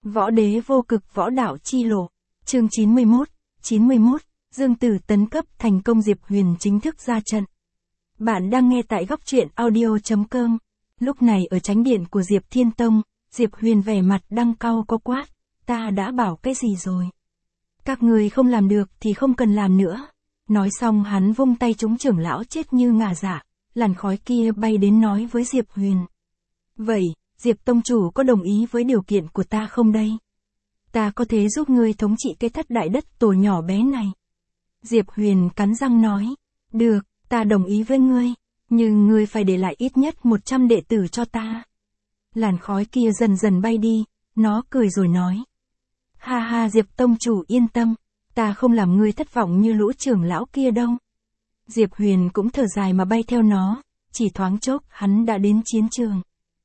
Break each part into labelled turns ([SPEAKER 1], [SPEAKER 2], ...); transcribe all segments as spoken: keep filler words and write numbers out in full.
[SPEAKER 1] Võ đế vô cực võ đạo chi lộ. Chương chín mươi mốt, chín mươi mốt, Dương Tử tấn cấp thành công, Diệp Huyền chính thức ra trận. Bạn đang nghe tại góc truyện audio chấm com. Lúc này ở chánh điện của Diệp Thiên Tông, Diệp Huyền vẻ mặt đăm cau có quát, ta đã bảo cái gì rồi? Các người không làm được thì không cần làm nữa. Nói xong hắn vung tay trúng trưởng lão chết như ngả dạ, làn khói kia bay đến nói với Diệp Huyền. Vậy, Diệp Tông chủ có đồng ý với điều kiện của ta không đây? Ta có thể giúp ngươi thống trị cái thất đại đất tổ nhỏ bé này. Diệp Huyền cắn răng nói, được, ta đồng ý với ngươi, nhưng ngươi phải để lại ít nhất một trăm đệ tử cho ta. Làn khói kia dần dần bay đi, nó cười rồi nói. Ha ha, Diệp Tông chủ yên tâm, ta không làm ngươi thất vọng như lũ trưởng lão kia đâu. Diệp Huyền cũng thở dài mà bay theo nó, chỉ thoáng chốc hắn đã đến chiến trường.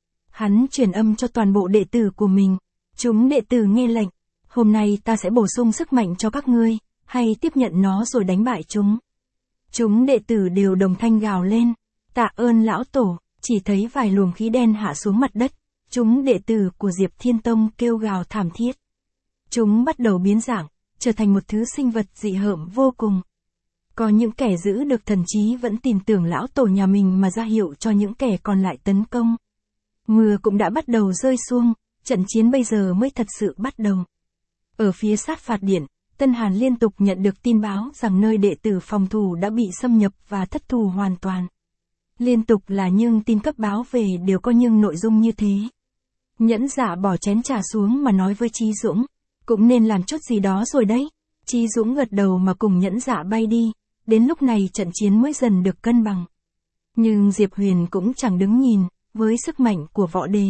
[SPEAKER 1] Hắn truyền âm cho toàn bộ đệ tử của mình, chúng đệ tử nghe lệnh, hôm nay ta sẽ bổ sung sức mạnh cho các ngươi, hay tiếp nhận nó rồi đánh bại chúng. Chúng đệ tử đều đồng thanh gào lên, tạ ơn lão tổ, chỉ thấy vài luồng khí đen hạ xuống mặt đất, chúng đệ tử của Diệp Thiên Tông kêu gào thảm thiết. Chúng bắt đầu biến dạng, trở thành một thứ sinh vật dị hợm vô cùng. Có những kẻ giữ được thần trí vẫn tin tưởng lão tổ nhà mình mà ra hiệu cho những kẻ còn lại tấn công. Mưa cũng đã bắt đầu rơi xuống, trận chiến bây giờ mới thật sự bắt đầu. Ở phía sát phạt điện, Tân Hàn liên tục nhận được tin báo rằng nơi đệ tử phòng thủ đã bị xâm nhập và thất thủ hoàn toàn. Liên tục là nhưng tin cấp báo về đều có nhưng nội dung như thế. Nhẫn Dạ bỏ chén trà xuống mà nói với Chí Dũng, cũng nên làm chút gì đó rồi đấy. Chí Dũng gật đầu mà cùng Nhẫn Dạ bay đi, đến lúc này trận chiến mới dần được cân bằng. Nhưng Diệp Huyền cũng chẳng đứng nhìn, với sức mạnh của võ đế.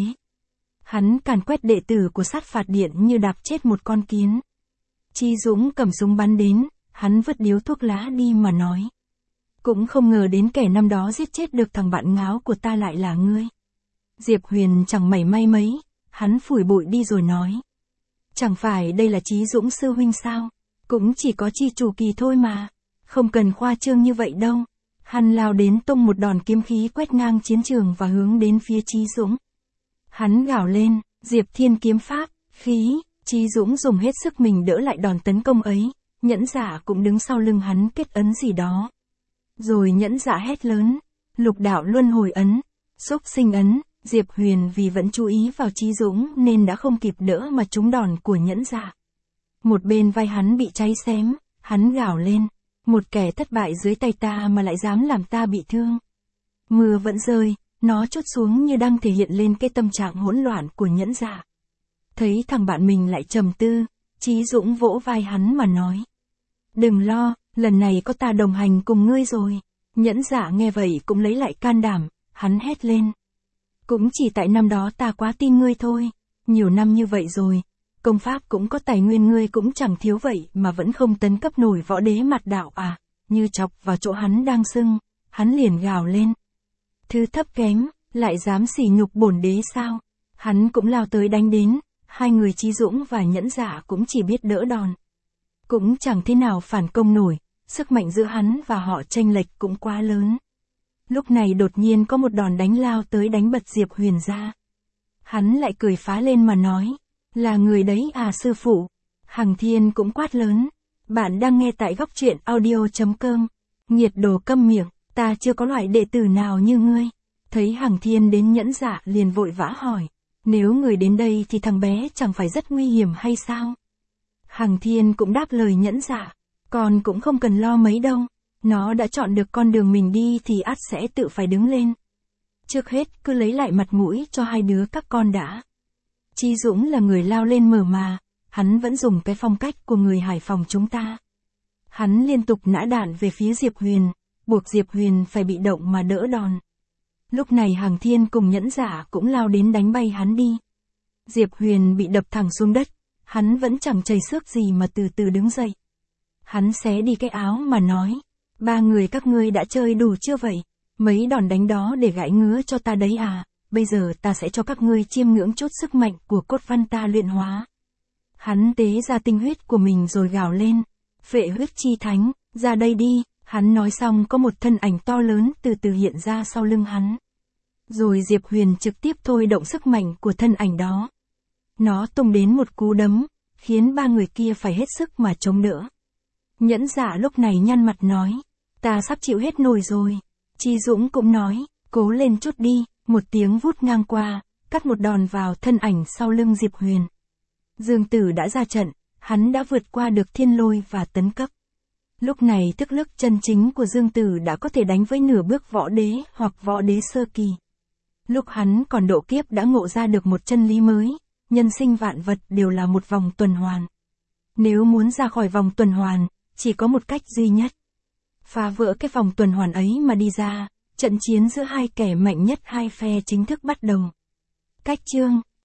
[SPEAKER 1] Hắn càn quét đệ tử của sát phạt điện như đạp chết một con kiến. Chí Dũng cầm súng bắn đến, hắn vứt điếu thuốc lá đi mà nói. Cũng không ngờ đến kẻ năm đó giết chết được thằng bạn ngáo của ta lại là ngươi. Diệp Huyền chẳng mảy may mấy, hắn phủi bụi đi rồi nói. Chẳng phải đây là Chí Dũng sư huynh sao? Cũng chỉ có chi chủ kỳ thôi mà. Không cần khoa trương như vậy đâu. Hắn lao đến tung một đòn kiếm khí quét ngang chiến trường và hướng đến phía Chí Dũng. Hắn gào lên, Diệp Thiên kiếm pháp, khí. Chí Dũng dùng hết sức mình đỡ lại đòn tấn công ấy, Nhẫn Dạ cũng đứng sau lưng hắn kết ấn gì đó. Rồi Nhẫn Dạ hét lớn, lục đạo luân hồi ấn, xúc sinh ấn. Diệp Huyền vì vẫn chú ý vào Chí Dũng nên đã không kịp đỡ mà trúng đòn của Nhẫn Dạ. Một bên vai hắn bị cháy xém, hắn gào lên, một kẻ thất bại dưới tay ta mà lại dám làm ta bị thương. Mưa vẫn rơi, nó trút xuống như đang thể hiện lên cái tâm trạng hỗn loạn của Nhẫn Dạ. Thấy thằng bạn mình lại trầm tư, Chí Dũng vỗ vai hắn mà nói. Đừng lo, lần này có ta đồng hành cùng ngươi rồi. Nhẫn Dạ nghe vậy cũng lấy lại can đảm, hắn hét lên. Cũng chỉ tại năm đó ta quá tin ngươi thôi, nhiều năm như vậy rồi, công pháp cũng có tài nguyên ngươi cũng chẳng thiếu vậy mà vẫn không tấn cấp nổi võ đế mặt đạo à, như chọc vào chỗ hắn đang sưng, hắn liền gào lên. Thứ thấp kém, lại dám sỉ nhục bổn đế sao? Hắn cũng lao tới đánh đến, hai người Chí Dũng và Nhẫn Dạ cũng chỉ biết đỡ đòn. Cũng chẳng thế nào phản công nổi, sức mạnh giữa hắn và họ chênh lệch cũng quá lớn. Lúc này đột nhiên có một đòn đánh lao tới đánh bật Diệp Huyền ra. Hắn lại cười phá lên mà nói, là người đấy à sư phụ. Hằng Thiên cũng quát lớn, bạn đang nghe tại góc truyện audio chấm com. Nhiệt đồ câm miệng, ta chưa có loại đệ tử nào như ngươi. Thấy Hằng Thiên đến Nhẫn Dạ liền vội vã hỏi, nếu người đến đây thì thằng bé chẳng phải rất nguy hiểm hay sao? Hằng Thiên cũng đáp lời Nhẫn Dạ, con cũng không cần lo mấy đâu. Nó đã chọn được con đường mình đi thì ắt sẽ tự phải đứng lên. Trước hết cứ lấy lại mặt mũi cho hai đứa các con đã. Chí Dũng là người lao lên mở mà, hắn vẫn dùng cái phong cách của người Hải Phòng chúng ta. Hắn liên tục nã đạn về phía Diệp Huyền, buộc Diệp Huyền phải bị động mà đỡ đòn. Lúc này Hằng Thiên cùng Nhẫn Dạ cũng lao đến đánh bay hắn đi. Diệp Huyền bị đập thẳng xuống đất, hắn vẫn chẳng chảy xước gì mà từ từ đứng dậy. Hắn xé đi cái áo mà nói. Ba người các ngươi đã chơi đủ chưa vậy? Mấy đòn đánh đó để gãi ngứa cho ta đấy à? Bây giờ ta sẽ cho các ngươi chiêm ngưỡng chút sức mạnh của cốt văn ta luyện hóa. Hắn tế ra tinh huyết của mình rồi gào lên. Phệ huyết chi thánh, ra đây đi. Hắn nói xong có một thân ảnh to lớn từ từ hiện ra sau lưng hắn. Rồi Diệp Huyền trực tiếp thôi động sức mạnh của thân ảnh đó. Nó tung đến một cú đấm, khiến ba người kia phải hết sức mà chống đỡ. Nhẫn Dạ lúc này nhăn mặt nói, ta sắp chịu hết nổi rồi. Chi Dũng cũng nói, cố lên chút đi, một tiếng vút ngang qua, cắt một đòn vào thân ảnh sau lưng Diệp Huyền. Dương Tử đã ra trận, hắn đã vượt qua được thiên lôi và tấn cấp. Lúc này thức lực chân chính của Dương Tử đã có thể đánh với nửa bước võ đế hoặc võ đế sơ kỳ. Lúc hắn còn độ kiếp đã ngộ ra được một chân lý mới, nhân sinh vạn vật đều là một vòng tuần hoàn. Nếu muốn ra khỏi vòng tuần hoàn, chỉ có một cách duy nhất. Phá vỡ cái vòng tuần hoàn ấy mà đi ra, trận chiến giữa hai kẻ mạnh nhất hai phe chính thức bắt đầu. Cách chương